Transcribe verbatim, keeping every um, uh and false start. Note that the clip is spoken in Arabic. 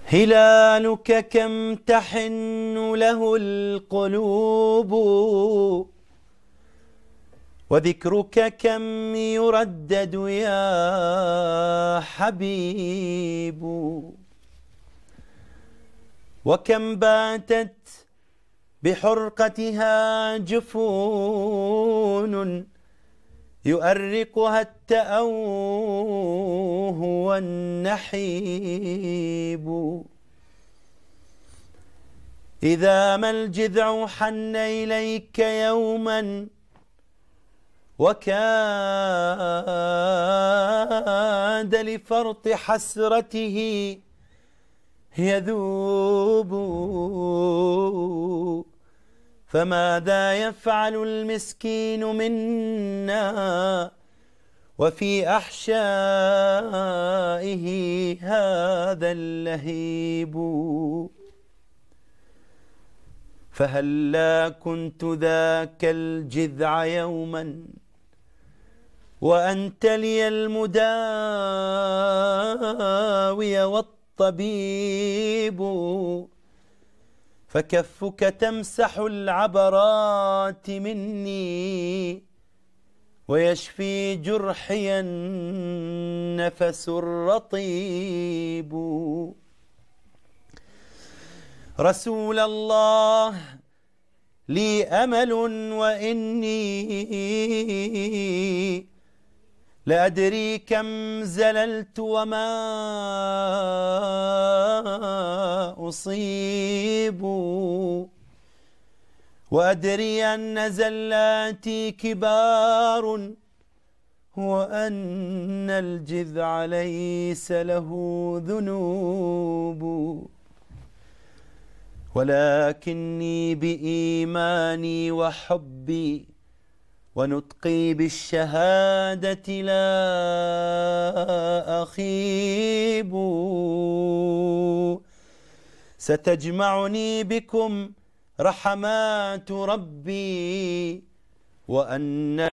هلالك كم تحن له القلوب، وذكرك كم يردد يا حبيب، وكم باتت بحرقتها جفون يؤرقها التأوه والنحيب. إذا ما الجذع حن إليك يوما وكاد لفرط حسرته يذوب، فماذا يفعل المسكين منا وفي أحشائه هذا اللهيب؟ فهلا كنت ذاك الجذع يوما وأنت لي المداوي والطبيب، فكفك تمسح العبرات مني ويشفي جرحي النفس الرطيب. رسول الله لي أمل وإني لأدري كم زللت وما أصيب، وأدري أن زلاتي كبار وأن الجذع ليس له ذنوب، ولكني بإيماني وحبي ونطقي بالشهادة لا أخيب. ستجمعني بكم رحمات ربي، وأن